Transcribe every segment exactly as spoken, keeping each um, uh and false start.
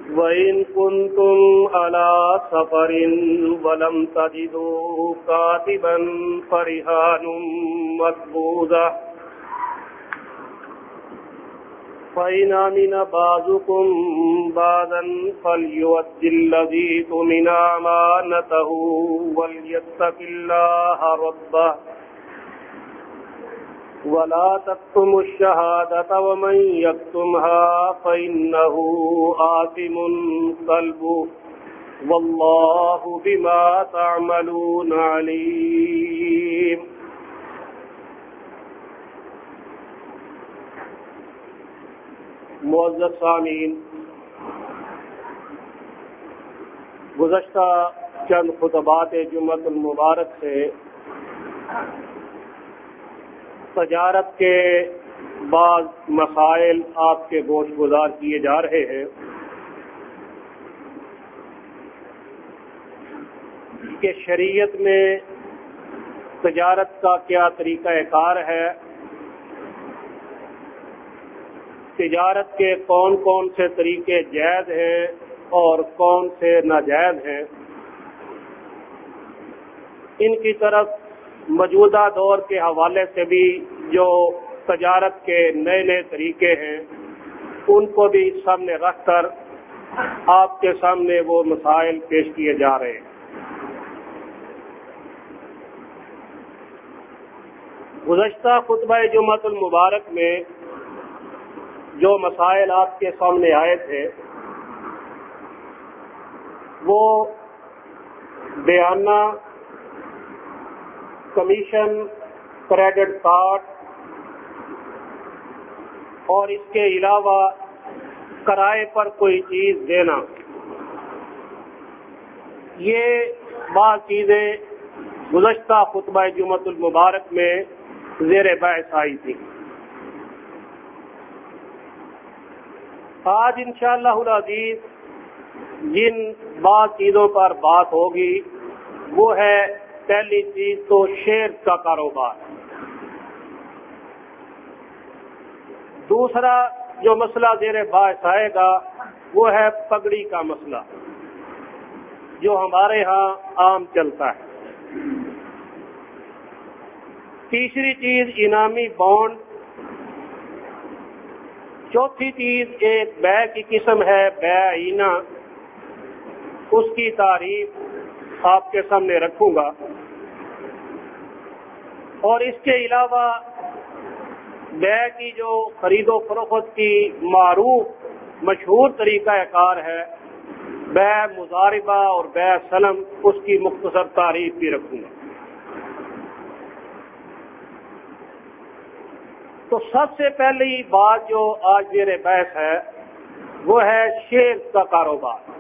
وَإِن كُنتُمْ عَلَى سَفَرٍ وَلَمْ تَجِدُوا كَاتِبًا فَرِهَانٌ مَّقْبُوضَةٌ فَإِنْ أَمِنَ بَعْضُكُمْ بَعْضًا فَلْيُؤَدِّ الَّذِي اؤْتُمِنَ أَمَانَتَهُ وَلْيَتَّقِ اللَّهَ رَبَّهُ وَلَا تَكْتُمُوا الشَّهَادَةَ وَمَن يَكْتُمْهَا فَإِنَّهُ آثِمٌ قَلْبُهُ وَاللَّهُ بِمَا تَعْمَلُونَ عَلِيمٌ۔ معزز سامعین، گزشتہ چند خطبات جمعۃ المبارک سے تجارت کے بعض مسائل آپ کے گوش گزار کیے جا رہے ہیں کہ شریعت میں تجارت کا کیا طریقہ کار ہے، تجارت کے کون کون سے طریقے جائز ہیں اور کون سے ناجائز ہیں۔ ان کی طرف موجودہ دور کے حوالے سے بھی جو تجارت کے نئے نئے طریقے ہیں ان کو بھی سامنے رکھ کر آپ کے سامنے وہ مسائل پیش کیے جا رہے ہیں۔ گزشتہ خطبہ جمعۃ المبارک میں جو مسائل آپ کے سامنے آئے تھے وہ بیانہ، کمیشن، کریڈٹ کارڈ اور اس کے علاوہ کرائے پر کوئی چیز دینا، یہ بعض چیزیں گزشتہ خطبہ جمعۃ المبارک میں زیر بحث آئی تھی۔ آج انشاءاللہ العزیز جن بعض چیزوں پر بات ہوگی وہ ہے پہلی چیز تو شیئر کا کاروبار، دوسرا جو مسئلہ زیر بحث آئے گا وہ ہے پگڑی کا مسئلہ جو ہمارے ہاں عام چلتا ہے، تیسری چیز انعامی بانڈ، چوتھی چیز ایک بے کی قسم ہے بے عینہ، اس کی تعریف آپ کے سامنے رکھوں گا، اور اس کے علاوہ بے کی جو خرید و فروخت کی معروف مشہور طریقہ کار ہے بے مضاربہ اور بے سلم، اس کی مختصر تعریف بھی رکھوں گا۔ تو سب سے پہلی بات جو آج میرے بحث ہے وہ ہے شیئر کا کاروبار۔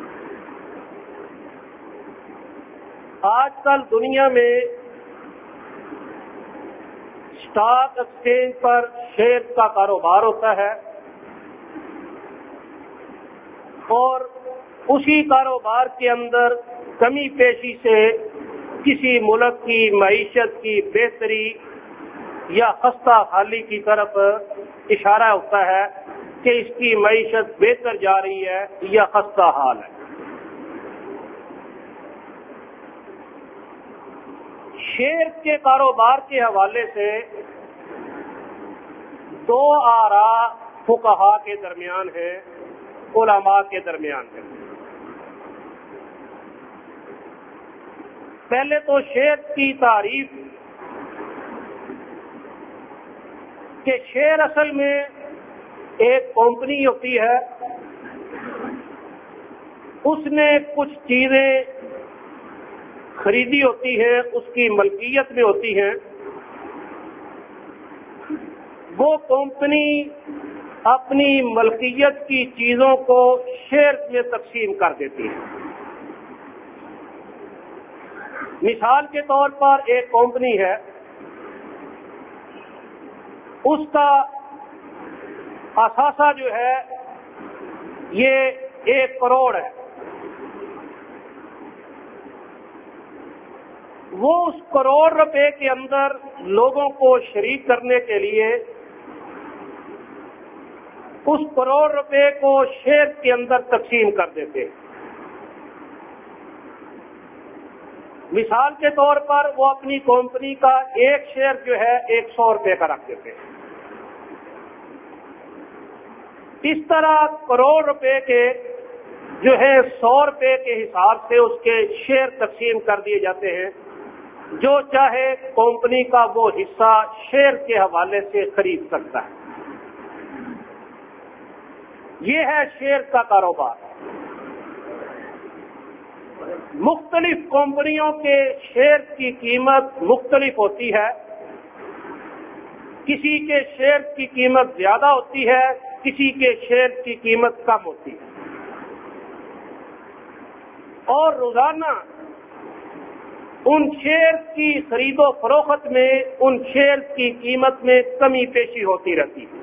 آج کل دنیا میں اسٹاک ایکسچینج پر شیئر کا کاروبار ہوتا ہے اور اسی کاروبار کے اندر کمی پیشی سے کسی ملک کی معیشت کی بہتری یا خستہ حالی کی طرف اشارہ ہوتا ہے کہ اس کی معیشت بہتر جا رہی ہے یا خستہ حال ہے۔ شیئر کے کاروبار کے حوالے سے دو آراء فقہاء کے درمیان ہے، علماء کے درمیان ہے۔ پہلے تو شیئر کی تعریف کہ شیئر اصل میں ایک کمپنی ہوتی ہے، اس نے کچھ چیزیں خریدی ہوتی ہیں، اس کی ملکیت میں ہوتی ہیں، وہ کمپنی اپنی ملکیت کی چیزوں کو شیئر میں تقسیم کر دیتی ہے۔ مثال کے طور پر ایک کمپنی ہے، اس کا اثاثہ جو ہے یہ ایک کروڑ ہے، وہ اس کروڑ روپے کے اندر لوگوں کو شریک کرنے کے لیے اس کروڑ روپے کو شیئر کے اندر تقسیم کر دیتے. مثال کے طور پر وہ اپنی کمپنی کا ایک شیئر جو ہے ایک سو روپے کا رکھ دیتے. اس طرح کروڑ روپے کے جو ہے سو روپے کے حساب سے اس کے شیئر تقسیم کر دیے جاتے ہیں. جو چاہے کمپنی کا وہ حصہ شیئر کے حوالے سے خرید سکتا ہے. یہ ہے شیئر کا کاروبار. مختلف کمپنیوں کے شیئر کی قیمت مختلف ہوتی ہے. کسی کے شیئر کی قیمت زیادہ ہوتی ہے, کسی کے شیئر کی قیمت کم ہوتی ہے, اور روزانہ ان شیئر کی خرید و فروخت میں ان شیئر کی قیمت میں کمی پیشی ہوتی رہتی ہے.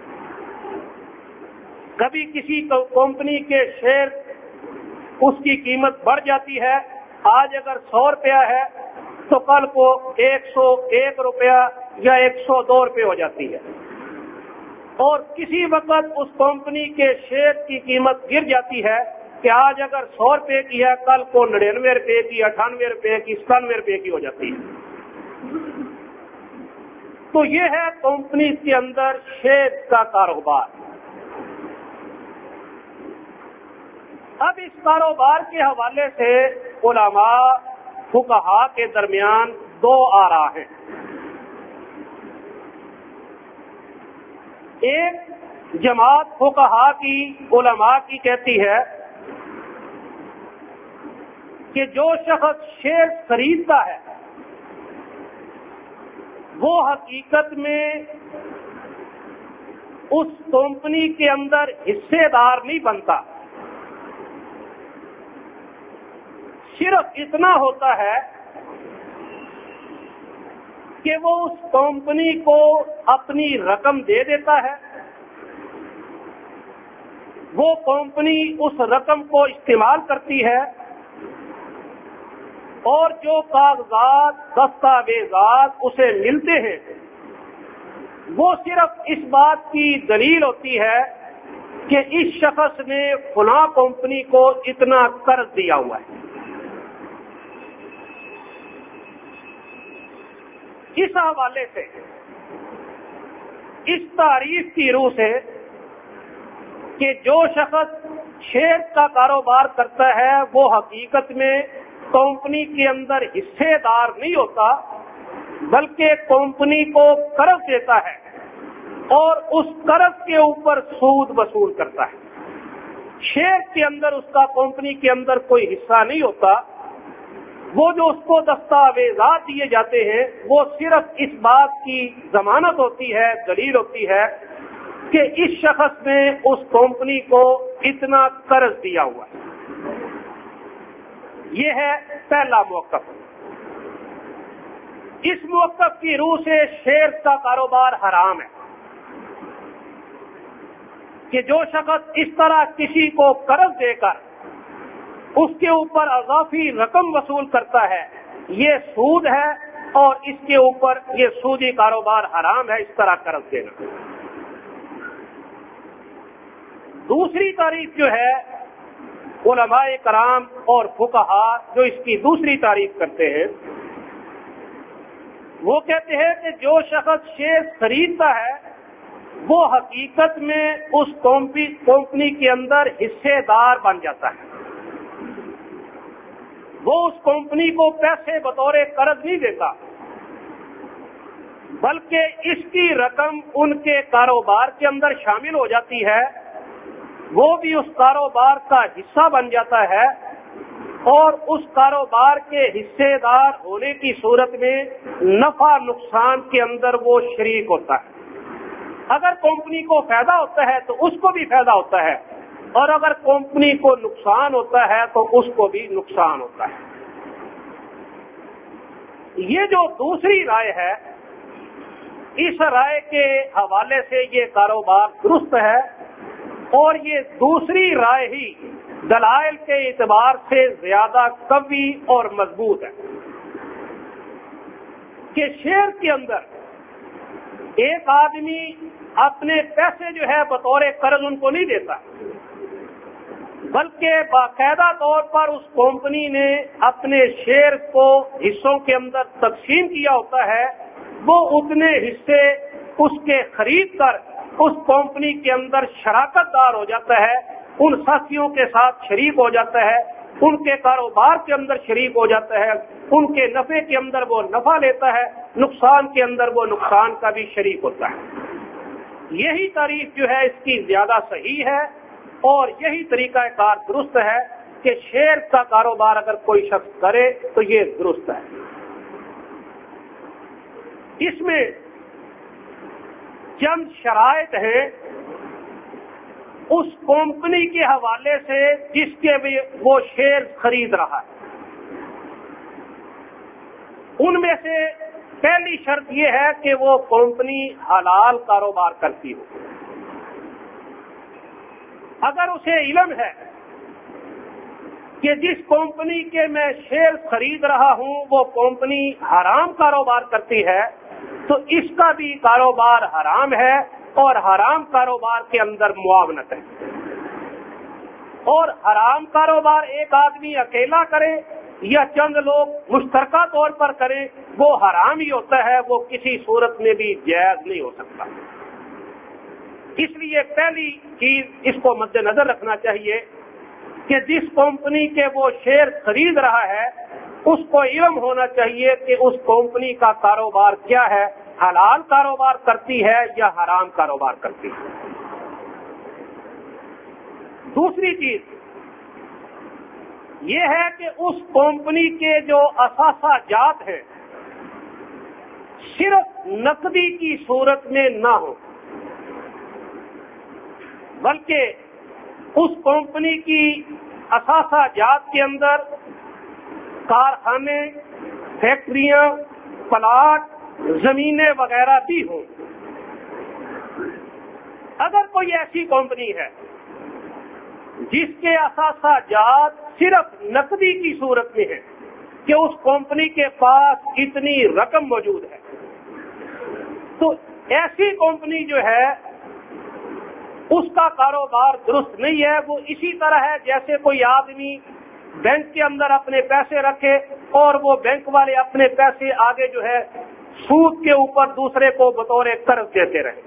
کبھی کسی کمپنی کے شیئر اس کی قیمت بڑھ جاتی ہے. آج اگر سو روپیہ ہے تو کل کو ایک سو ایک روپیہ یا ایک سو دو روپے ہو جاتی ہے. اور کسی وقت اس کمپنی کے شیئر کی قیمت گر جاتی ہے کہ آج اگر سو روپے کی ہے کل کو نڑینوے روپے کی, اٹھانوے روپے کی, ستانوے روپے کی ہو جاتی ہے. تو یہ ہے کمپنی کے اندر شیئر کا کاروبار. اب اس کاروبار کے حوالے سے علماء فقہاء کے درمیان دو آراء ہیں. ایک جماعت فقہاء کی علماء کی کہتی ہے کہ جو شخص شیئر خریدتا ہے وہ حقیقت میں اس کمپنی کے اندر حصے دار نہیں بنتا. صرف اتنا ہوتا ہے کہ وہ اس کمپنی کو اپنی رقم دے دیتا ہے, وہ کمپنی اس رقم کو استعمال کرتی ہے, اور جو کاغذات دستاویزات اسے ملتے ہیں وہ صرف اس بات کی دلیل ہوتی ہے کہ اس شخص نے فلاں کمپنی کو اتنا قرض دیا ہوا ہے. اس حوالے سے اس تعریف کی روح سے کہ جو شخص شیئر کا کاروبار کرتا ہے وہ حقیقت میں کمپنی کے اندر حصے دار نہیں ہوتا بلکہ کمپنی کو قرض دیتا ہے اور اس قرض کے اوپر سود وصول کرتا ہے. شیئر کے اندر اس کا کمپنی کے اندر کوئی حصہ نہیں ہوتا. وہ جو اس کو دستاویزات دیے جاتے ہیں وہ صرف اس بات کی ضمانت ہوتی ہے, دلیل ہوتی ہے کہ اس شخص نے اس کمپنی کو اتنا قرض دیا ہوا ہے. یہ ہے پہلا موقف. اس موقف کی روح سے شیئر کا کاروبار حرام ہے کہ جو شخص اس طرح کسی کو قرض دے کر اس کے اوپر اضافی رقم وصول کرتا ہے یہ سود ہے, اور اس کے اوپر یہ سودی کاروبار حرام ہے اس طرح قرض دینا. دوسری تعریف جو ہے علماء کرام اور فقہاء جو اس کی دوسری تعریف کرتے ہیں وہ کہتے ہیں کہ جو شخص شیئر خریدتا ہے وہ حقیقت میں اس کمپنی کے اندر حصے دار بن جاتا ہے. وہ اس کمپنی کو پیسے بطور قرض نہیں دیتا بلکہ اس کی رقم ان کے کاروبار کے اندر شامل ہو جاتی ہے, وہ بھی اس کاروبار کا حصہ بن جاتا ہے اور اس کاروبار کے حصے دار ہونے کی صورت میں نفع نقصان کے اندر وہ شریک ہوتا ہے. اگر کمپنی کو فائدہ ہوتا ہے تو اس کو بھی فائدہ ہوتا ہے, اور اگر کمپنی کو نقصان ہوتا ہے تو اس کو بھی نقصان ہوتا ہے. یہ جو دوسری رائے ہے اس رائے کے حوالے سے یہ کاروبار درست ہے, اور یہ دوسری رائے ہی دلائل کے اعتبار سے زیادہ قوی اور مضبوط ہے کہ شیئر کے اندر ایک آدمی اپنے پیسے جو ہے بطور قرض ان کو نہیں دیتا، بلکہ باقاعدہ طور پر اس کمپنی نے اپنے شیئر کو حصوں کے اندر تقسیم کیا ہوتا ہے، وہ اتنے حصے اس کے خرید کر اس کمپنی کے اندر شراکت دار ہو جاتا ہے، ان ساتھیوں کے ساتھ شریک ہو جاتا ہے، ان کے کاروبار کے اندر شریک ہو جاتا ہے، ان کے نفع کے اندر وہ نفع لیتا ہے، نقصان کے اندر وہ نقصان کا بھی شریک ہوتا ہے۔ یہی تعریف جو ہے اس کی زیادہ صحیح ہے اور یہی طریقہ کار درست ہے کہ شیئر کا کاروبار اگر کوئی شخص کرے تو یہ درست ہے۔ اس میں چند شرائط ہیں اس کمپنی کے حوالے سے جس کے بھی وہ شیئر خرید رہا ہے۔ ان میں سے پہلی شرط یہ ہے کہ وہ کمپنی حلال کاروبار کرتی ہو۔ اگر اسے علم ہے کہ جس کمپنی کے میں شیئر خرید رہا ہوں وہ کمپنی حرام کاروبار کرتی ہے تو اس کا بھی کاروبار حرام ہے اور حرام کاروبار کے اندر معاونت ہے۔ اور حرام کاروبار ایک آدمی اکیلا کرے یا چند لوگ مشترکہ طور پر کریں وہ حرام ہی ہوتا ہے، وہ کسی صورت میں بھی جائز نہیں ہو سکتا۔ اس لیے پہلی چیز اس کو مد نظر رکھنا چاہیے کہ جس کمپنی کے وہ شیئر خرید رہا ہے اس کو علم ہونا چاہیے کہ اس کمپنی کا کاروبار کیا ہے، حلال کاروبار کرتی ہے یا حرام کاروبار کرتی ہے۔ دوسری چیز یہ ہے کہ اس کمپنی کے جو اثاثہ جات ہیں صرف نقدی کی صورت میں نہ ہو، بلکہ اس کمپنی کی اثاثہ جات کے اندر کارخانے، فیکٹریاں، پلاٹ، زمینیں وغیرہ بھی ہوں۔ اگر کوئی ایسی کمپنی ہے جس کے اثاثہ جات صرف نقدی کی صورت میں ہے کہ اس کمپنی کے پاس اتنی رقم موجود ہے، تو ایسی کمپنی جو ہے اس کا کاروبار درست نہیں ہے۔ وہ اسی طرح ہے جیسے کوئی آدمی بینک کے اندر اپنے پیسے رکھے اور وہ بینک والے اپنے پیسے آگے جو ہے سود کے اوپر دوسرے کو بطور قرض دیتے رہے۔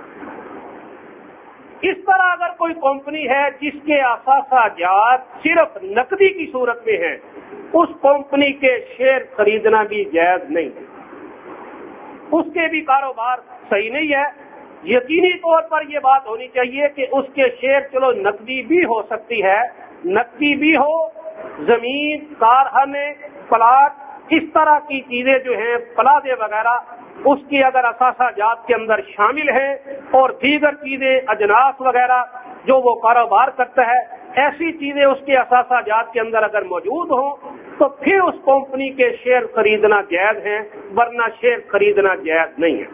اس طرح اگر کوئی کمپنی ہے جس کے اثاثہ جات صرف نقدی کی صورت میں ہے، اس کمپنی کے شیئر خریدنا بھی جائز نہیں ہے، اس کے بھی کاروبار صحیح نہیں ہے۔ یقینی طور پر یہ بات ہونی چاہیے کہ اس کے شیئر چلو نقدی بھی ہو سکتی ہے، نقدی بھی ہو، زمین، کارخانے، پلاٹ، اس طرح کی چیزیں جو ہیں پلازے وغیرہ اس کی اگر اثاثہ جات کے اندر شامل ہیں اور دیگر چیزیں اجناس وغیرہ جو وہ کاروبار کرتا ہے ایسی چیزیں اس کے اثاثہ جات کے اندر اگر موجود ہوں تو پھر اس کمپنی کے شیئر خریدنا جائز ہے، ورنہ شیئر خریدنا جائز نہیں ہے۔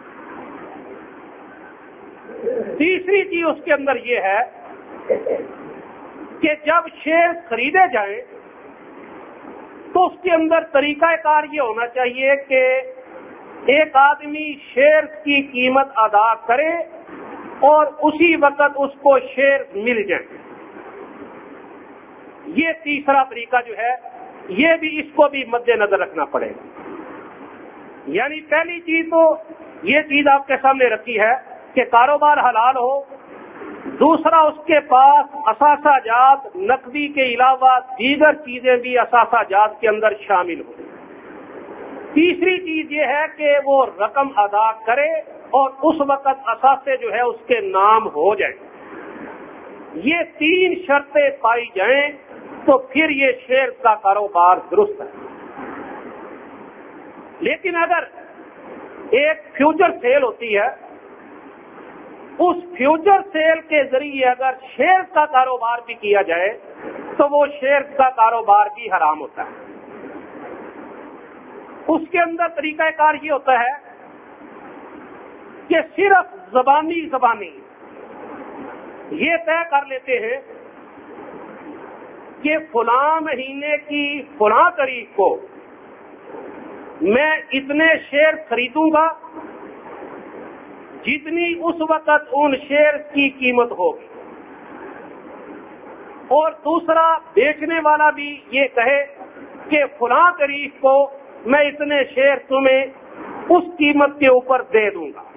تیسری چیز اس کے اندر یہ ہے کہ جب شیئر خریدے جائیں تو اس کے اندر طریقہ کار یہ ہونا چاہیے کہ ایک آدمی شیئر کی قیمت ادا کرے اور اسی وقت اس کو شیئر مل جائیں۔ یہ تیسرا طریقہ جو ہے یہ بھی اس کو بھی مد نظر رکھنا پڑے گا۔ یعنی پہلی چیز تو یہ چیز آپ کے سامنے رکھی ہے کہ کاروبار حلال ہو، دوسرا اس کے پاس اثاثہ جات نقدی کے علاوہ دیگر چیزیں بھی اثاثہ جات کے اندر شامل ہوں، تیسری چیز یہ ہے کہ وہ رقم ادا کرے اور اس وقت اثاثے جو ہے اس کے نام ہو جائیں۔ یہ تین شرطیں پائی جائیں تو پھر یہ شیئر کا کاروبار درست ہے۔ لیکن اگر ایک فیوچر سیل ہوتی ہے، اس فیوچر سیل کے ذریعے اگر شیئر کا کاروبار بھی کیا جائے تو وہ شیئر کا کاروبار بھی حرام ہوتا ہے۔ اس کے اندر طریقہ کار یہ ہوتا ہے کہ صرف زبانی زبانی یہ طے کر لیتے ہیں کہ فلاں مہینے کی فلاں تاریخ کو میں اتنے شیئر خریدوں گا جتنی اس وقت ان شیئر کی قیمت ہوگی، اور دوسرا بیچنے والا بھی یہ کہے کہ فلاں تاریخ کو میں اتنے شیئر تمہیں اس قیمت کے اوپر دے دوں گا۔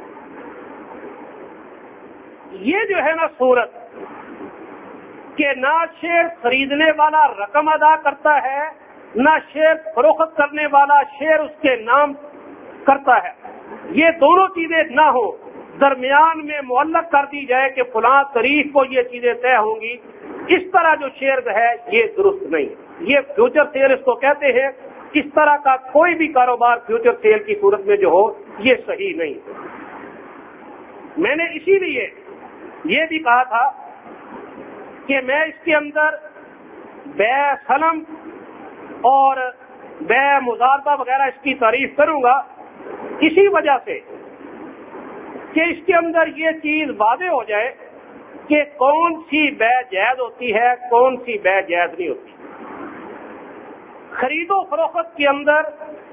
یہ جو ہے نا صورت کہ نہ شیئر خریدنے والا رقم ادا کرتا ہے، نہ شیئر فروخت کرنے والا شیئر اس کے نام کرتا ہے، یہ دونوں چیزیں نہ ہو، درمیان میں معلق کر دی جائے کہ فلاں تاریخ کو یہ چیزیں طے ہوں گی، اس طرح جو شیئر ہے یہ درست نہیں، یہ فیوچر سیل اس کو کہتے ہیں۔ اس طرح کا کوئی بھی کاروبار فیوچر سیل کی صورت میں جو ہو یہ صحیح نہیں۔ میں نے اسی لیے یہ بھی کہا تھا کہ میں اس کے اندر بیع سلم اور بیع مضاربہ وغیرہ اس کی تعریف کروں گا، اسی وجہ سے کہ اس کے اندر یہ چیز واضح ہو جائے کہ کون سی بیع جائز ہوتی ہے، کون سی بیع جائز نہیں ہوتی۔ خرید و فروخت کے اندر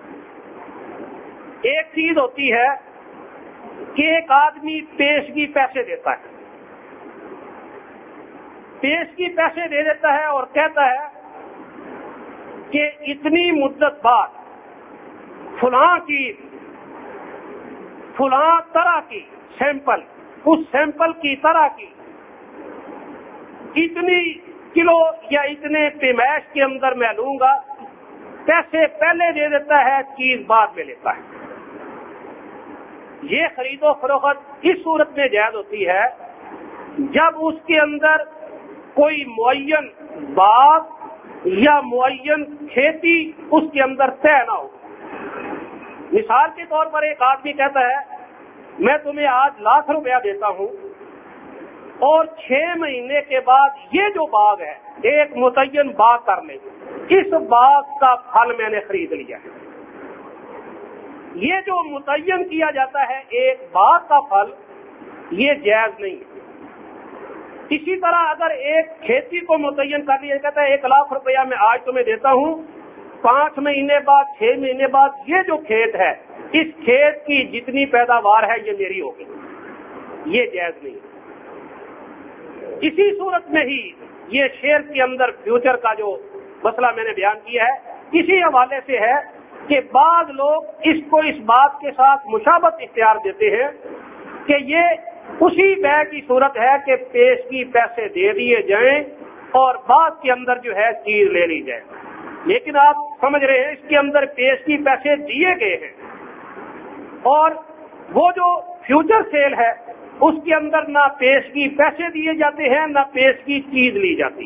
ایک چیز ہوتی ہے کہ ایک آدمی پیشگی پیسے دیتا ہے، پیشگی پیسے دے دیتا ہے اور کہتا ہے کہ اتنی مدت بعد فلاں کی فلاں طرح کی سیمپل، اس سیمپل کی طرح کی اتنی کلو یا اتنے پیمائش کے اندر میں لوں گا، پیسے پہلے دے دیتا ہے، چیز بعد میں لیتا ہے۔ یہ خرید و فروخت اس صورت میں جائز ہوتی ہے جب اس کے اندر کوئی معین باغ یا معین کھیتی اس کے اندر طے نہ ہو۔ مثال کے طور پر ایک آدمی کہتا ہے میں تمہیں آج لاکھ روپیہ دیتا ہوں اور چھ مہینے کے بعد یہ جو باغ ہے، ایک متعین باغ کر لیں، اس باغ کا پھل میں نے خرید لیا ہے۔ یہ جو متعین کیا جاتا ہے ایک باغ کا پھل، یہ جائز نہیں ہے۔ اسی طرح اگر ایک کھیتی کو متعین کر لیا کہتا ہے ایک لاکھ روپیہ میں آج تمہیں دیتا ہوں، پانچ مہینے بعد چھ مہینے بعد یہ جو کھیت ہے، اس کھیت کی جتنی پیداوار ہے یہ میری ہوگی، یہ جائز نہیں ہے۔ اسی صورت میں ہی یہ شیئر کے اندر فیوچر کا جو مسئلہ میں نے بیان کیا ہے، اسی حوالے سے ہے کہ بعض لوگ اس کو اس بات کے ساتھ مشابہت اختیار دیتے ہیں کہ یہ اسی بیع کی صورت ہے کہ پیشگی پیسے دے دیے جائیں اور بعد کے اندر جو ہے چیز لے لی جائے، لیکن آپ سمجھ رہے ہیں اس کے اندر پیشگی پیسے دیے گئے ہیں، اور وہ جو فیوچر سیل ہے اس کے اندر نہ پیشگی پیسے دیے جاتے ہیں نہ پیشگی چیز لی جاتی۔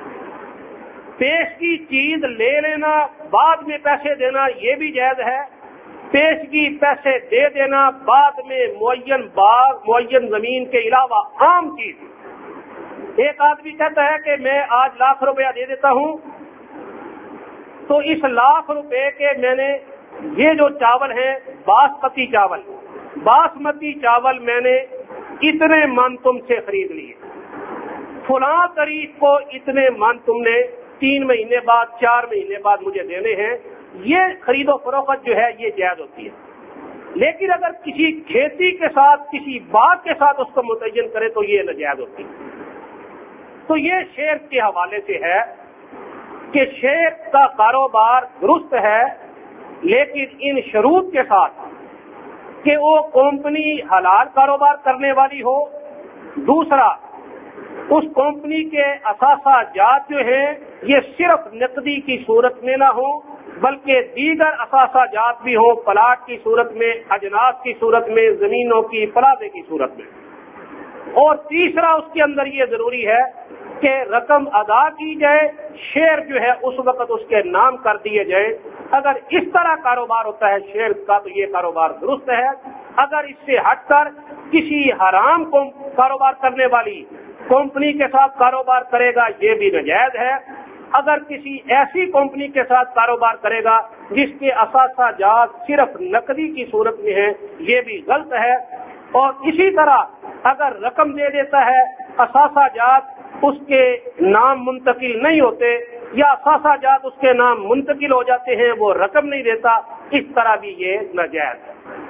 پیشگی چیز لے لینا بعد میں پیسے دینا یہ بھی جائز ہے، پیشگی پیسے دے دینا بعد میں معین باغ معین زمین کے علاوہ عام چیز۔ ایک آدمی کہتا ہے کہ میں آج لاکھ روپیہ دے دیتا ہوں، تو اس لاکھ روپے کے میں نے یہ جو چاول ہیں باسمتی چاول باسمتی چاول میں نے اتنے من تم سے خرید لیے، فلاں تاریخ کو اتنے من تم نے تین مہینے بعد چار مہینے بعد مجھے دینے ہیں، یہ خرید و فروخت جو ہے یہ جائز ہوتی ہے۔ لیکن اگر کسی کھیتی کے ساتھ کسی باغ کے ساتھ اس کو متعین کرے تو یہ ناجائز ہوتی ہے۔ تو یہ شیئر کے حوالے سے ہے کہ شیئر کا کاروبار درست ہے، لیکن ان شروط کے ساتھ کہ وہ کمپنی حلال کاروبار کرنے والی ہو، دوسرا اس کمپنی کے اثاثہ جات جو ہیں یہ صرف نقدی کی صورت میں نہ ہو بلکہ دیگر اثاثہ جات بھی ہوں، پلاٹ کی صورت میں، اجناس کی صورت میں، زمینوں کی پلازے کی صورت میں، اور تیسرا اس کے اندر یہ ضروری ہے کہ رقم ادا کی جائے، شیئر جو ہے اس وقت اس کے نام کر دیے جائے۔ اگر اس طرح کاروبار ہوتا ہے شیئر کا تو یہ کاروبار درست ہے۔ اگر اس سے ہٹ کر کسی حرام کو کاروبار کرنے والی کمپنی کے ساتھ کاروبار کرے گا یہ بھی ناجائز ہے۔ اگر کسی ایسی کمپنی کے ساتھ کاروبار کرے گا جس کے اثاثہ جات صرف نقدی کی صورت میں ہیں یہ بھی غلط ہے۔ اور اسی طرح اگر رقم دے دیتا ہے، اثاثہ جات اس کے نام منتقل نہیں ہوتے یا اثاثہ جات اس کے نام منتقل ہو جاتے ہیں، وہ رقم نہیں دیتا، اس طرح بھی یہ ناجائز ہے۔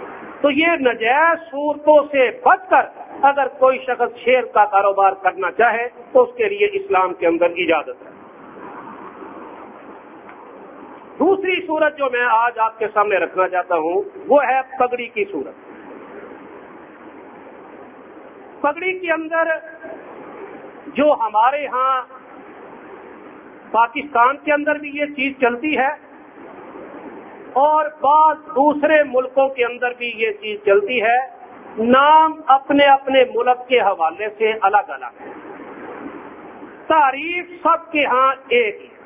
تو یہ ناجائز صورتوں سے بچ کر اگر کوئی شخص شیئر کا کاروبار کرنا چاہے تو اس کے لیے اسلام کے اندر اجازت ہے۔ دوسری صورت جو میں آج آپ کے سامنے رکھنا چاہتا ہوں وہ ہے پگڑی کی صورت۔ پگڑی کے اندر جو ہمارے ہاں پاکستان کے اندر بھی یہ چیز چلتی ہے اور بعض دوسرے ملکوں کے اندر بھی یہ چیز چلتی ہے، نام اپنے اپنے ملک کے حوالے سے الگ الگ ہے، تعریف سب کے ہاں ایک ہی۔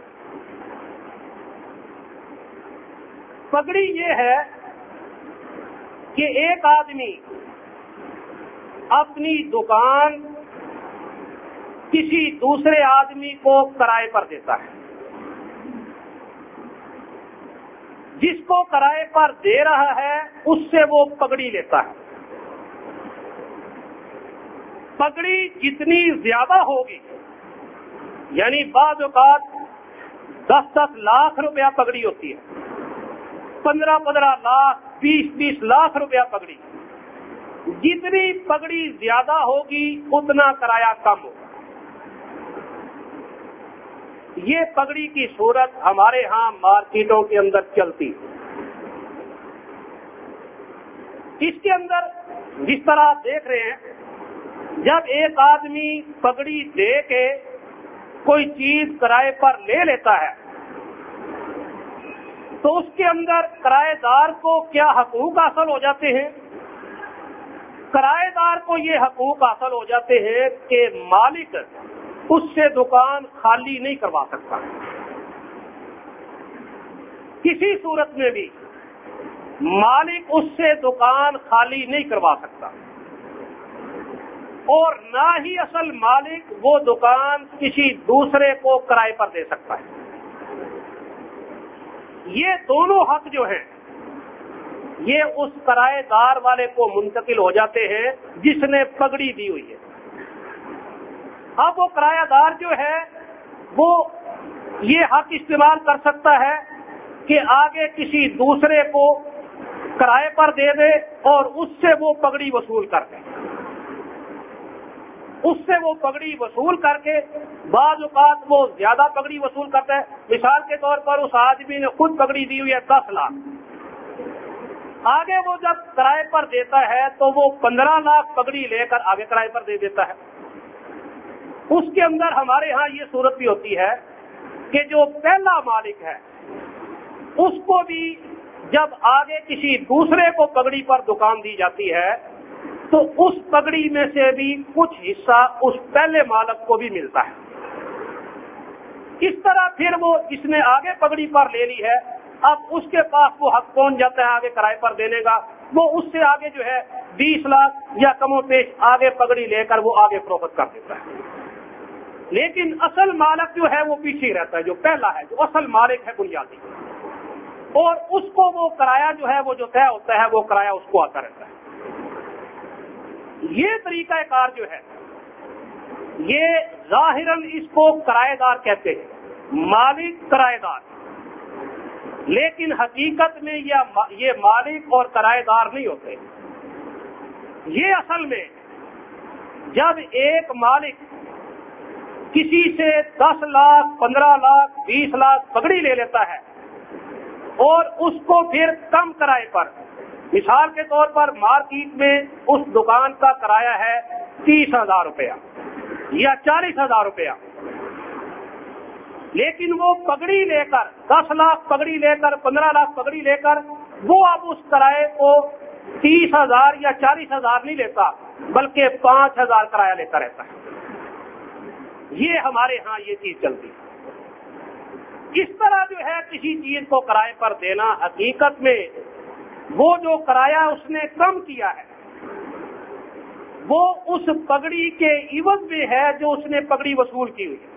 پگڑی یہ ہے کہ ایک آدمی اپنی دکان کسی دوسرے آدمی کو کرائے پر دیتا ہے، جس کو کرائے پر دے رہا ہے اس سے وہ پگڑی لیتا ہے۔ پگڑی جتنی زیادہ ہوگی، یعنی بعض اوقات دس دس لاکھ روپیہ پگڑی ہوتی ہے، پندرہ پندرہ لاکھ، بیس بیس لاکھ روپیہ پگڑی، جتنی پگڑی زیادہ ہوگی اتنا کرایہ کم ہوگا۔ یہ پگڑی کی صورت ہمارے ہاں مارکیٹوں کے اندر چلتی ہے۔ اس کے اندر جس طرح آپ دیکھ رہے ہیں، جب ایک آدمی پگڑی دے کے کوئی چیز کرائے پر لے لیتا ہے تو اس کے اندر کرائے دار کو کیا حقوق حاصل ہو جاتے ہیں؟ کرائے دار کو یہ حقوق حاصل ہو جاتے ہیں کہ مالک اس سے دکان خالی نہیں کروا سکتا، کسی صورت میں بھی مالک اس سے دکان خالی نہیں کروا سکتا، اور نہ ہی اصل مالک وہ دکان کسی دوسرے کو کرائے پر دے سکتا ہے۔ یہ دونوں حق جو ہیں یہ اس کرائے دار والے کو منتقل ہو جاتے ہیں جس نے پگڑی دی ہوئی ہے۔ اب وہ کرایہ دار جو ہے وہ یہ حق استعمال کر سکتا ہے کہ آگے کسی دوسرے کو کرائے پر دے دے اور اس سے وہ پگڑی وصول کر دے، اس سے وہ پگڑی وصول کر کے بعض اوقات وہ زیادہ پگڑی وصول کرتا ہے۔ مثال کے طور پر اس آدمی نے خود پگڑی دی ہوئی ہے دس لاکھ، آگے وہ جب کرائے پر دیتا ہے تو وہ پندرہ لاکھ پگڑی لے کر آگے کرائے پر دے دیتا ہے۔ اس کے اندر ہمارے ہاں یہ صورت بھی ہوتی ہے کہ جو پہلا مالک ہے اس کو بھی جب آگے کسی دوسرے کو پگڑی پر دکان دی جاتی ہے تو اس پگڑی میں سے بھی کچھ حصہ اس پہلے مالک کو بھی ملتا ہے۔ اس طرح پھر وہ جس نے آگے پگڑی پر لے لی ہے، اب اس کے پاس وہ حق پہنچ جاتا ہے آگے کرائے پر دینے کا، وہ اس سے آگے جو ہے بیس لاکھ یا کم و بیش آگے پگڑی لے کر وہ آگے فروخت کر دیتا ہے۔ لیکن اصل مالک جو ہے وہ پیچھے رہتا ہے، جو پہلا ہے، جو اصل مالک ہے بنیادی، اور اس کو وہ کرایہ جو ہے وہ جو طے ہوتا ہے وہ کرایہ اس کو آتا رہتا ہے۔ یہ طریقہ کار جو ہے یہ ظاہراً اس کو کرایہ دار کہتے ہیں، مالک کرایہ دار، لیکن حقیقت میں یہ مالک اور کرایہ دار نہیں ہوتے۔ یہ اصل میں جب ایک مالک کسی سے دس لاکھ پندرہ لاکھ بیس لاکھ پگڑی لے لیتا ہے اور اس کو پھر کم کرائے پر، مثال کے طور پر مارکیٹ میں اس دکان کا کرایہ ہے تیس ہزار روپیہ یا چالیس ہزار روپیہ، لیکن وہ پگڑی لے کر دس لاکھ پگڑی لے کر پندرہ لاکھ پگڑی لے کر وہ اب اس کرائے کو تیس ہزار یا چالیس ہزار نہیں لیتا بلکہ پانچ ہزار کرایہ لیتا رہتا ہے۔ یہ ہمارے ہاں یہ چیز چلتی ہے۔ اس طرح جو ہے کسی چیز کو کرائے پر دینا، حقیقت میں وہ جو کرایہ اس نے کم کیا ہے وہ اس پگڑی کے عوض میں ہے جو اس نے پگڑی وصول کی ہوئی ہے۔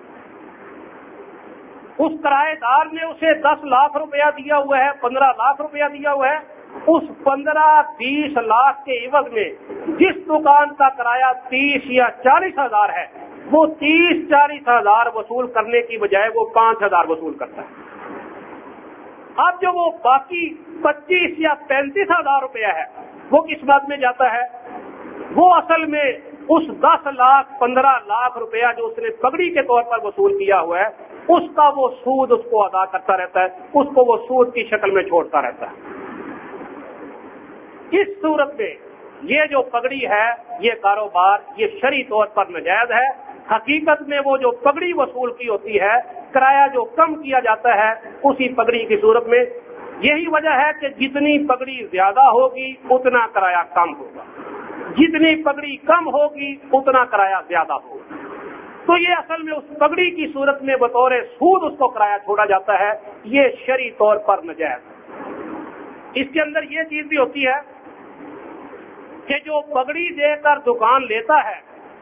اس کرایہ دار نے اسے دس لاکھ روپیہ دیا ہوا ہے، پندرہ لاکھ روپیہ دیا ہوا ہے، اس پندرہ بیس لاکھ کے عوض میں جس دکان کا کرایہ تیس یا چالیس ہزار ہے وہ تیس چالیس ہزار وصول کرنے کی بجائے وہ پانچ ہزار وصول کرتا ہے۔ اب جو وہ باقی پچیس یا پینتیس ہزار روپیہ ہے وہ کس بات میں جاتا ہے؟ وہ اصل میں اس دس لاکھ پندرہ لاکھ روپیہ جو اس نے پگڑی کے طور پر وصول کیا ہوا ہے اس کا وہ سود اس کو ادا کرتا رہتا ہے، اس کو وہ سود کی شکل میں چھوڑتا رہتا ہے۔ اس صورت میں یہ جو پگڑی ہے یہ کاروبار یہ شرعی طور پر ناجائز ہے۔ حقیقت میں وہ جو پگڑی وصول کی ہوتی ہے، کرایہ جو کم کیا جاتا ہے اسی پگڑی کی صورت میں، یہی وجہ ہے کہ جتنی پگڑی زیادہ ہوگی اتنا کرایہ کم ہوگا، جتنی پگڑی کم ہوگی اتنا کرایہ زیادہ ہوگا۔ تو یہ اصل میں اس پگڑی کی صورت میں بطور سود اس کو کرایہ چھوڑا جاتا ہے، یہ شرعی طور پر ناجائز ہے۔ اس کے اندر یہ چیز بھی ہوتی ہے کہ جو پگڑی دے کر دکان لیتا ہے،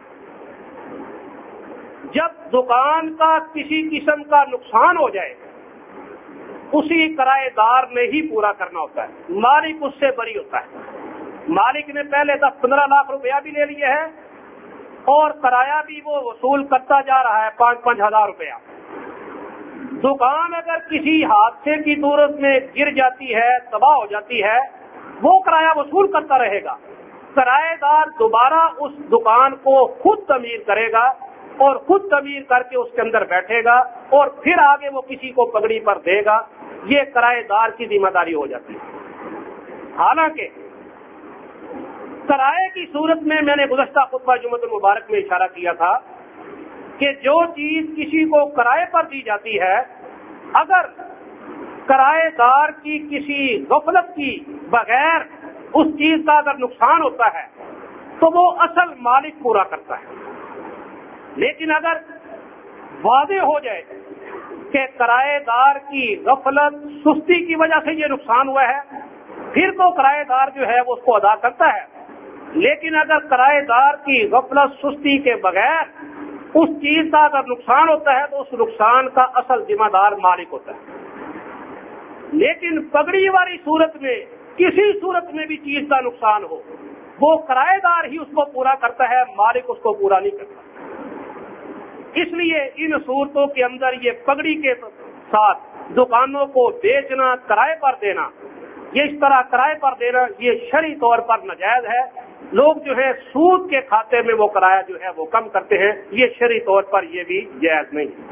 جب دکان کا کسی قسم کا نقصان ہو جائے اسی کرایہ دار نے ہی پورا کرنا ہوتا ہے، مالک اس سے بری ہوتا ہے۔ مالک نے پہلے دس پندرہ لاکھ روپیہ بھی لے لیے ہے اور کرایہ بھی وہ وصول کرتا جا رہا ہے پانچ پانچ ہزار روپیہ۔ دکان اگر کسی حادثے کی صورت میں گر جاتی ہے، تباہ ہو جاتی ہے، وہ کرایہ وصول کرتا رہے گا۔ کرایہ دار دوبارہ اس دکان کو خود تعمیر کرے گا اور خود تعمیر کر کے اس کے اندر بیٹھے گا اور پھر آگے وہ کسی کو پگڑی پر دے گا، یہ کرایہ دار کی ذمہ داری ہو جاتی ہے۔ حالانکہ کرائے کی صورت میں میں نے گزشتہ خطبہ جمعۃ المبارک میں اشارہ کیا تھا کہ جو چیز کسی کو کرائے پر دی جاتی ہے، اگر کرایہ دار کی کسی غفلت کی بغیر اس چیز کا اگر نقصان ہوتا ہے تو وہ اصل مالک پورا کرتا ہے۔ لیکن اگر واضح ہو جائے کہ کرایہ دار کی غفلت سستی کی وجہ سے یہ نقصان ہوا ہے، پھر تو کرایہ دار جو ہے وہ اس کو ادا کرتا ہے۔ لیکن اگر کرایہ دار کی غفلت سستی کے بغیر اس چیز کا اگر نقصان ہوتا ہے تو اس نقصان کا اصل ذمہ دار مالک ہوتا ہے۔ لیکن پگڑی والی صورت میں کسی صورت میں بھی چیز کا نقصان ہو، وہ کرایہ دار ہی اس کو پورا کرتا ہے، مالک اس کو پورا نہیں کرتا۔ اس لیے ان صورتوں کے اندر یہ پگڑی کے ساتھ دکانوں کو بیچنا، کرائے پر دینا، یہ اس طرح کرائے پر دینا یہ شرعی طور پر ناجائز ہے۔ لوگ جو ہے سود کے کھاتے میں وہ کرایہ جو ہے وہ کم کرتے ہیں، یہ شرعی طور پر یہ بھی جائز نہیں ہے۔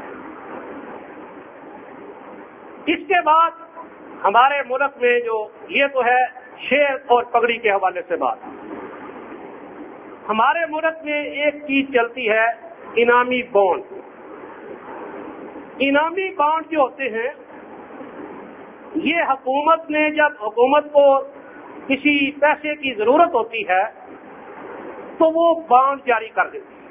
اس کے بعد ہمارے ملک میں جو یہ تو ہے شیر اور پگڑی کے حوالے سے بات، ہمارے ملک میں ایک چیز چلتی ہے انعامی بانڈ۔ انعامی بانڈ جو ہوتے ہیں یہ حکومت نے جب حکومت کو کسی پیسے کی ضرورت ہوتی ہے تو وہ بانڈ جاری کر دیتی ہے،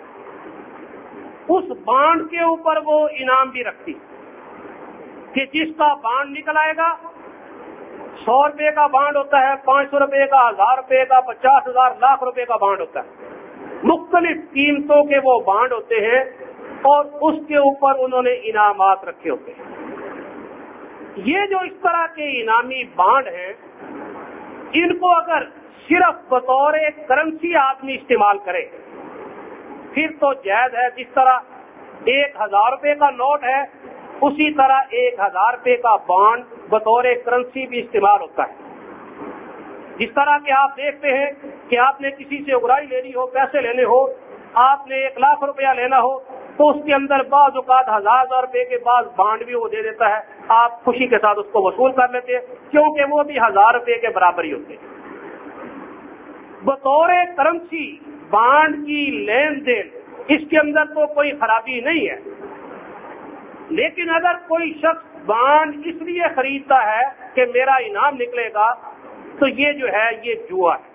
اس بانڈ کے اوپر وہ انعام بھی رکھتی کہ جس کا بانڈ نکل آئے گا، سو روپے کا بانڈ ہوتا ہے، پانچ سو روپے کا، ہزار روپے کا، پچاس ہزار، لاکھ روپے کا بانڈ ہوتا ہے، مختلف قیمتوں کے وہ بانڈ ہوتے ہیں اور اس کے اوپر انہوں نے انعامات رکھے ہوتے ہیں۔ یہ جو اس طرح کے انعامی بانڈ ہیں ان کو اگر صرف بطور کرنسی آدمی استعمال کرے پھر تو جائز ہے۔ جس طرح ایک ہزار روپے کا نوٹ ہے اسی طرح ایک ہزار روپے کا بانڈ بطور کرنسی بھی استعمال ہوتا ہے۔ جس طرح کہ آپ دیکھتے ہیں کہ آپ نے کسی سے اگرائی لینی ہو، پیسے لینے ہو، آپ نے ایک لاکھ روپیہ لینا ہو تو اس کے اندر بعض اوقات ہزار ہزار روپے کے بعد بانڈ بھی وہ دے دیتا ہے، آپ خوشی کے ساتھ اس کو وصول کر لیتے ہیں کیونکہ وہ بھی ہزار روپے کے برابر ہی ہوتے ہیں۔ بطور کرنسی بانڈ کی لین دین اس کے اندر تو کوئی خرابی نہیں ہے، لیکن اگر کوئی شخص بانڈ اس لیے خریدتا ہے کہ میرا انعام نکلے گا تو یہ جو ہے یہ جوا ہے،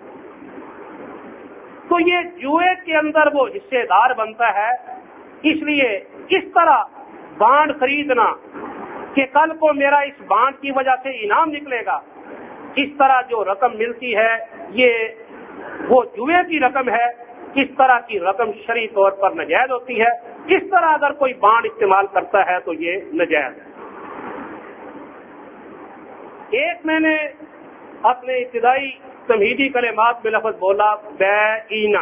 تو یہ جوئے کے اندر وہ حصے دار بنتا ہے۔ اس لیے اس طرح بانڈ خریدنا کہ کل کو میرا اس بانڈ کی وجہ سے انعام نکلے گا، اس طرح جو رقم ملتی ہے یہ وہ جوئے کی رقم ہے، اس طرح کی رقم شرعی طور پر ناجائز ہوتی ہے۔ اس طرح اگر کوئی بانڈ استعمال کرتا ہے تو یہ ناجائز ہے۔ ایک میں نے اپنے ابتدائی تمہیدی کلمات میں لفظ بولا بیعینہ،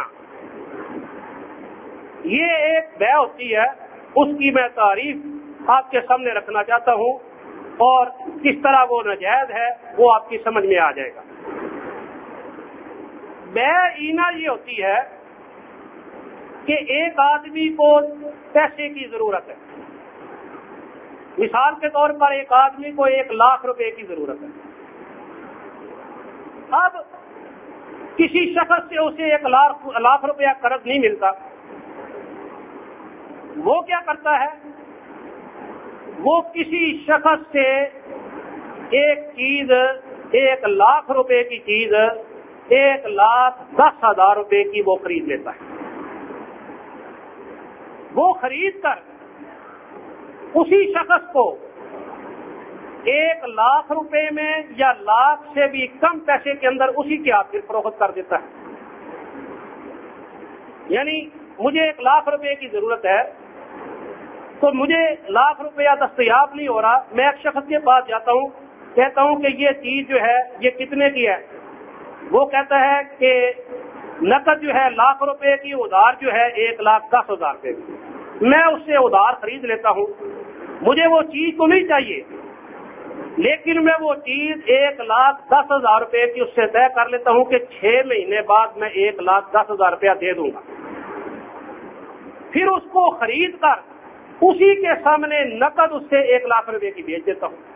یہ ایک بے ہوتی ہے، اس کی میں تعریف آپ کے سامنے رکھنا چاہتا ہوں اور کس طرح وہ ناجائز ہے وہ آپ کی سمجھ میں آ جائے گا۔ बेईना ये होती है कि एक आदमी को पैसे की जरूरत है, मिसाल के तौर पर एक आदमी को एक लाख रुपए की जरूरत है। अब किसी शख्स से उसे एक लाख लाख रुपया कर्ज नहीं मिलता, वो क्या करता है, वो किसी शख्स से एक चीज, एक लाख रुपए की चीज एक लाख दस हजार रुपए की वो खरीद लेता है। वो खरीद कर उसी शख्स को एक लाख रुपए में या लाख से भी कम पैसे के अंदर उसी के हाथ फरोख्त कर देता है। यानी मुझे एक लाख रुपए की जरूरत है, तो मुझे लाख रुपया दस्तयाब नहीं हो रहा, मैं एक शख्स के पास जाता हूँ, कहता हूँ कि ये चीज जो है ये कितने की है, वो कहता है कि नकद जो है लाख रुपए की, उधार जो है एक लाख दस हजार रुपए की। मैं उससे उधार खरीद लेता हूँ, मुझे वो चीज तो नहीं चाहिए, लेकिन मैं वो चीज एक लाख दस हजार रुपए की उससे तय कर लेता हूँ कि छह महीने बाद मैं एक लाख दस हजार रुपया दे दूंगा। फिर उसको खरीद कर उसी के सामने नकद उससे एक लाख रुपए की बेच देता हूँ।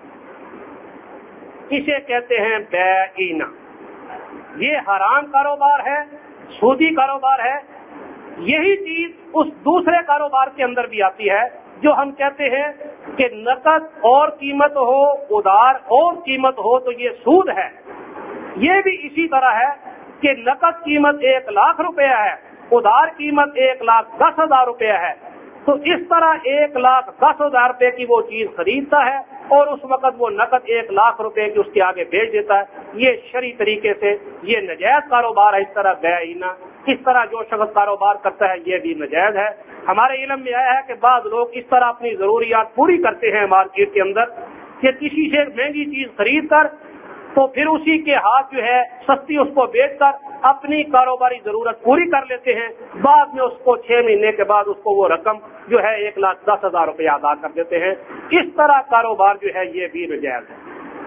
इसे कहते हैं बेईना। ये हराम कारोबार है, सूदी कारोबार है। यही चीज उस दूसरे कारोबार के अंदर भी आती है जो हम कहते हैं कि नकद और कीमत हो, उधार और कीमत हो, तो ये सूद है। ये भी इसी तरह है कि नकद कीमत एक लाख रुपया है, उधार कीमत एक लाख दस हजार रुपया है, तो इस तरह एक लाख दस हजार रुपए की वो चीज खरीदता है और उस वक्त वो नकद एक लाख रुपए की उसके आगे बेच देता है। ये शरी तरीके से ये नजायज कारोबार है। इस तरह बेईना, इस तरह जो शख्स कारोबार करता है ये भी नजायज है। हमारे इल्म में आया है कि बाद लोग इस तरह अपनी जरूरियात पूरी करते हैं मार्केट के अंदर कि किसी से महंगी चीज खरीद कर तो फिर उसी के हाथ जो है सस्ती उसको बेचकर अपनी कारोबारी जरूरत पूरी कर लेते हैं। बाद में उसको छह महीने के बाद उसको वो रकम जो है एक लाख दस हजार रुपया अदा कर देते हैं। इस तरह कारोबार जो है ये भी नजायज है।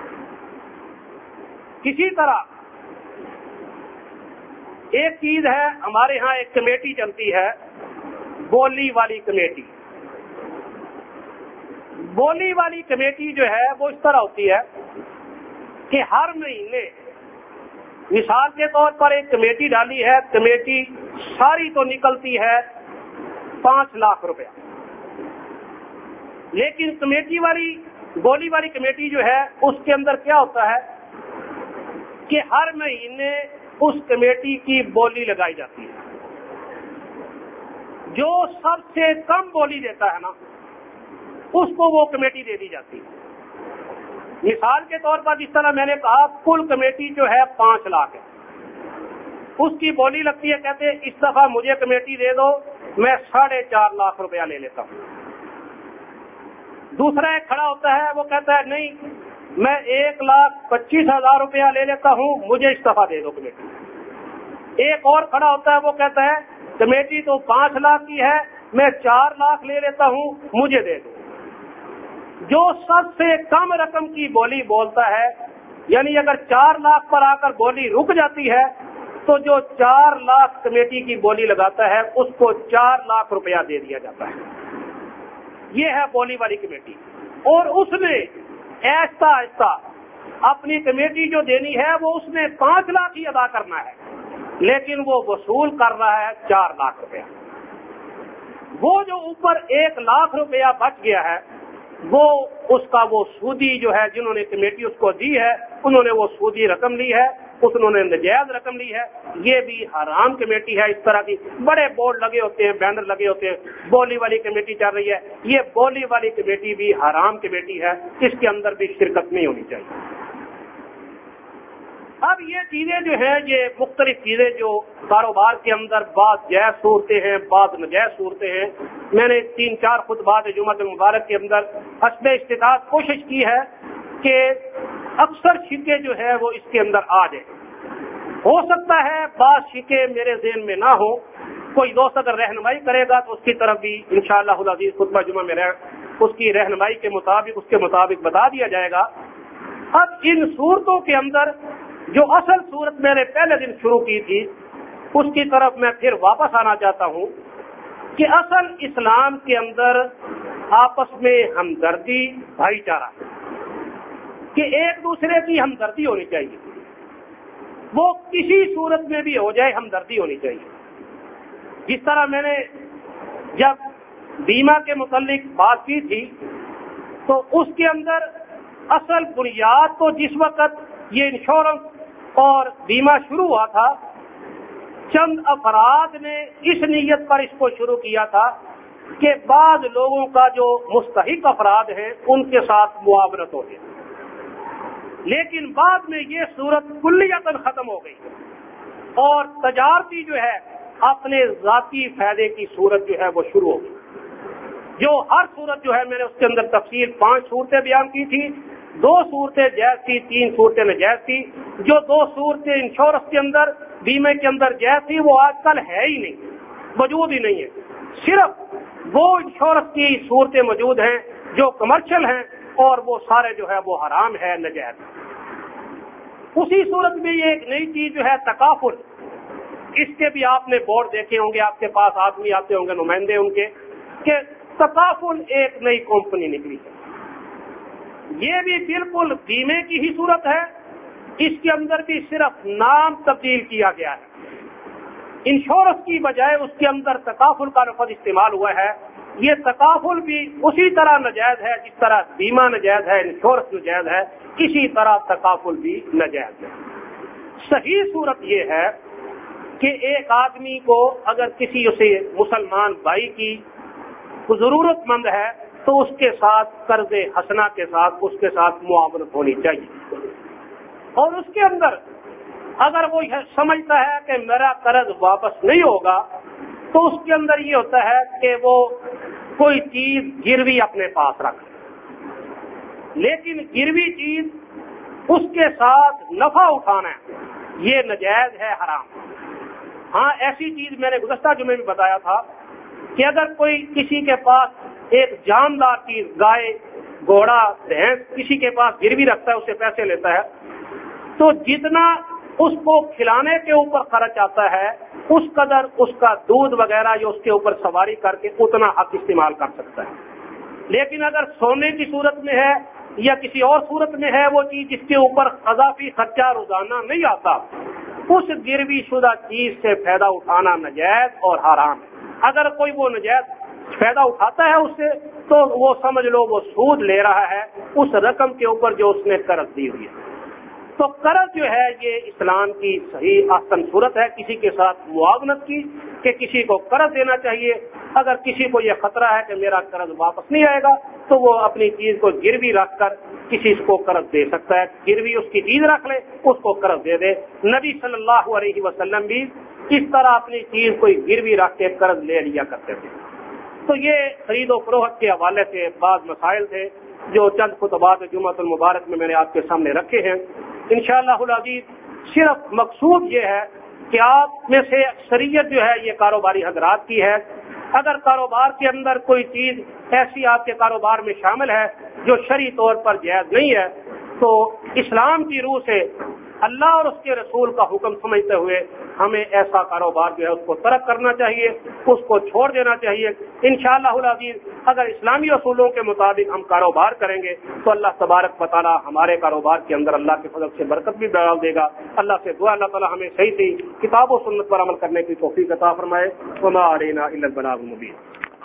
किसी तरह एक चीज है, हमारे यहाँ एक कमेटी चलती है, बोली वाली कमेटी। बोली वाली कमेटी जो है वो इस तरह होती है कि हर महीने मिसाल के तौर पर एक कमेटी डाली है, कमेटी सारी तो निकलती है पांच लाख रुपया, लेकिन कमेटी वाली बोली वाली कमेटी जो है उसके अंदर क्या होता है कि हर महीने उस कमेटी की बोली लगाई जाती है। जो सबसे कम बोली देता है ना उसको वो कमेटी दे दी जाती है। मिसाल के तौर पर जिस तरह मैंने कहा कुल कमेटी जो है पांच लाख है, उसकी बोली लगती है, कहते हैं इस दफा मुझे कमेटी दे दो, मैं साढ़े चार लाख रुपया ले लेता हूँ। दूसरा एक खड़ा होता है, वो कहता है नहीं मैं एक लाख पच्चीस हजार रुपया ले लेता हूँ, मुझे इस दफा दे दो कमेटी। एक और खड़ा होता है, वो कहता है कमेटी तो पांच लाख की है, मैं चार लाख ले लेता हूँ, मुझे दे दो। जो सबसे कम रकम की बोली बोलता है, यानी अगर चार लाख पर आकर बोली रुक जाती है तो जो चार लाख कमेटी की बोली लगाता है उसको चार लाख रुपया दे दिया जाता है। ये है बोली वाली कमेटी। और उसने ऐसा ऐसा अपनी कमेटी जो देनी है वो उसने पांच लाख ही अदा करना है, लेकिन वो वसूल कर रहा है चार लाख रुपया। वो जो ऊपर एक लाख रुपया बच गया है वो उसका वो सूदी जो है, जिन्होंने कमेटी उसको दी है उन्होंने वो सूदी रकम ली है, उन्होंने नजायज रकम ली है। ये भी हराम कमेटी है। इस तरह की बड़े बोर्ड लगे होते हैं, बैनर लगे होते हैं, बोली वाली कमेटी चल रही है, ये बोली वाली कमेटी भी हराम कमेटी है, इसके अंदर भी शिरकत नहीं होनी चाहिए। अब ये चीजें जो है, ये मुख्तलिफ चीजें जो कारोबार के अंदर बात जायज सूरतें हैं, बात नजायज सूरतें हैं। मैंने तीन चार खुतबात जुम्मत मुबारक के अंदर हस्ब इस्तिताअत कोशिश की है कि अक्सर शिके जो है वो इसके अंदर आ जाए। हो सकता है बात शिके मेरे ज़हन में ना हो, कोई दोस्त अगर रहनुमाई करेगा तो उसकी तरफ भी इंशाअल्लाह अज़ीज़ खुतबा जुम्मा में उसकी रहनुमाई के मुताबिक उसके मुताबिक बता दिया जाएगा। अब इन सूरतों के अंदर जो असल सूरत मैंने पहले दिन शुरू की थी اس کی طرف میں پھر واپس آنا چاہتا ہوں کہ اصل اسلام کے اندر آپس میں ہمدردی، بھائی چارہ، کہ ایک دوسرے کی ہمدردی ہونی چاہیے، وہ کسی صورت میں بھی ہو جائے ہمدردی ہونی چاہیے۔ جس طرح میں نے جب بیمہ کے متعلق بات کی تھی تو اس کے اندر اصل بنیاد تو جس وقت یہ انشورنس اور بیمہ شروع ہوا تھا، چند افراد نے اس نیت پر اس کو شروع کیا تھا کہ بعض لوگوں کا جو مستحق افراد ہیں ان کے ساتھ معاونت ہو گئی، لیکن بعد میں یہ صورت کلیتاً ختم ہو گئی اور تجارتی جو ہے اپنے ذاتی فائدے کی صورت جو ہے وہ شروع ہو گئی، جو ہر صورت جو ہے میں نے اس کے اندر تفصیل پانچ صورتیں بیان کی تھی، دو صورتیں جائز تھی، تین صورتیں ناجائز تھی۔ جو دو صورتیں انشورنس کے اندر، بیمے کے اندر جائز تھی، وہ آج کل ہے ہی نہیں، موجود ہی نہیں ہے، صرف وہ انشورنس کی صورتیں موجود ہیں جو کمرشل ہیں اور وہ سارے جو ہے وہ حرام ہے، ناجائز۔ اسی صورت میں یہ ایک نئی چیز جو ہے تکافل، اس کے بھی آپ نے بورڈ دیکھے ہوں گے، آپ کے پاس آدمی آتے ہوں گے نمائندے ان کے، کہ تکافل ایک نئی کمپنی نکلی ہے، یہ بھی بالکل بیمے کی ہی صورت ہے، اس کے اندر بھی صرف نام تبدیل کیا گیا ہے، انشورنس کی بجائے اس کے اندر تکافل کا لفظ استعمال ہوا ہے۔ یہ تکافل بھی اسی طرح ناجائز ہے جس طرح بیمہ ناجائز ہے، انشورنس ناجائز ہے، اسی طرح تکافل بھی ناجائز ہے۔ صحیح صورت یہ ہے کہ ایک آدمی کو اگر کسی اسے مسلمان بھائی کی ضرورت مند ہے تو اس کے ساتھ قرض حسنہ کے ساتھ اس کے ساتھ معاونت ہونی چاہیے، اور اس کے اندر اگر وہ سمجھتا ہے کہ میرا قرض واپس نہیں ہوگا تو اس کے اندر یہ ہوتا ہے کہ وہ کوئی چیز گروی اپنے پاس رکھ، لیکن گروی چیز اس کے ساتھ نفع اٹھانا ہے، یہ ناجائز ہے، حرام۔ ہاں ایسی چیز میں نے گزشتہ جمعے میں بتایا تھا کہ اگر کوئی کسی کے پاس ایک جاندار چیز، گائے، گھوڑا، بھینس کسی کے پاس گروی رکھتا ہے، اسے پیسے لیتا ہے، تو جتنا اس کو کھلانے کے اوپر خرچ آتا ہے اس قدر اس کا دودھ وغیرہ جو اس کے اوپر سواری کر کے اتنا حق استعمال کر سکتا ہے۔ لیکن اگر سونے کی صورت میں ہے یا کسی اور صورت میں ہے وہ چیز جس کے اوپر اضافی خرچہ روزانہ نہیں آتا، اس گروی شدہ چیز سے فائدہ اٹھانا ناجائز اور حرام ہے۔ اگر کوئی وہ ناجائز فائدہ اٹھاتا ہے اس سے تو وہ سمجھ لو وہ سود لے رہا ہے اس رقم کے اوپر جو اس نے قرض دی ہوئی ہے۔ تو قرض جو ہے یہ اسلام کی صحیح احسن صورت ہے کسی کے ساتھ معاونت کی، کہ کسی کو قرض دینا چاہیے۔ اگر کسی کو یہ خطرہ ہے کہ میرا قرض واپس نہیں آئے گا تو وہ اپنی چیز کو گروی رکھ کر کسی کو قرض دے سکتا ہے، گروی اس کی چیز رکھ لے، اس کو قرض دے دے۔ نبی صلی اللہ علیہ وسلم بھی اس طرح اپنی چیز کوئی گروی رکھ کے قرض لے لیا کرتے تھے۔ تو یہ خرید و فروخت کے حوالے سے بعض مسائل تھے جو چند خطبات جمعۃ المبارک میں میں نے آپ کے سامنے رکھے ہیں۔ انشاءاللہ العزیز صرف مقصود یہ ہے کہ آپ میں سے اکثریت جو ہے یہ کاروباری حضرات کی ہے۔ اگر کاروبار کے اندر کوئی چیز ایسی آپ کے کاروبار میں شامل ہے جو شرعی طور پر جائز نہیں ہے تو اسلام کی روح سے اللہ اور اس کے رسول کا حکم سمجھتے ہوئے ہمیں ایسا کاروبار جو ہے اس کو ترک کرنا چاہیے، اس کو چھوڑ دینا چاہیے۔ انشاءاللہ العزیز اگر اسلامی اصولوں کے مطابق ہم کاروبار کریں گے تو اللہ تبارک و تعالی ہمارے کاروبار کے اندر اللہ کے فضل سے برکت بھی ڈال دے گا۔ اللہ سے دعا اللہ تعالی ہمیں صحیح صحیح کتاب و سنت پر عمل کرنے کی توفیق عطا فرمائے۔ وما علینا الا البلاغ المبین۔